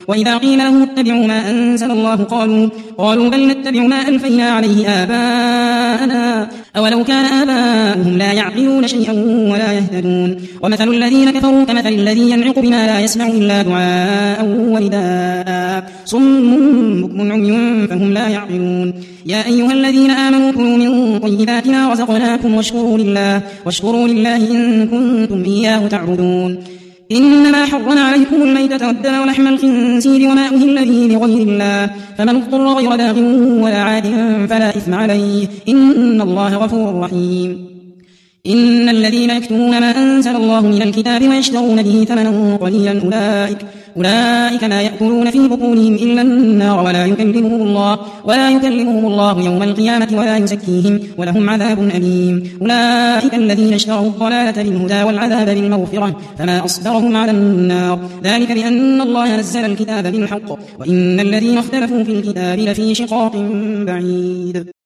وإذا قيل لهم اتبعوا ما أنزل الله قالوا بل نتبع ما ألفينا عليه آباءنا أولو كان آباؤهم لا يعقلون شيئا ولا يهتدون ومثل الذين كفروا كمثل الذي ينعق بما لا يسمع إلا دعاء ونداء صم بكم عمي فهم لا يعقلون يا أيها الذين آمنوا كلوا من طيبات ما رزقناكم واشكروا لله إن كنتم إياه تعبدون إنما حرم عليكم الميتة والدم ولحم الخنزير وما أهل به لغير الله فمن اضطر غير باغ ولا عاد فلا إثم عليه إن الله غفور رحيم إن الذين يكتمون ما أنزل الله من الكتاب ويشترون به ثمنا قليلا أولئك ما يأكلون في بطونهم إلا النار ولا يكلمهم الله يوم القيامة ولا يزكيهم ولهم عذاب أليم أولئك الذين اشتروا الضلالة بالهدى والعذاب بالمغفرة فما أصبرهم على النار ذلك بأن الله نزل الكتاب بالحق وإن الذين اختلفوا في الكتاب لفي شقاق بعيد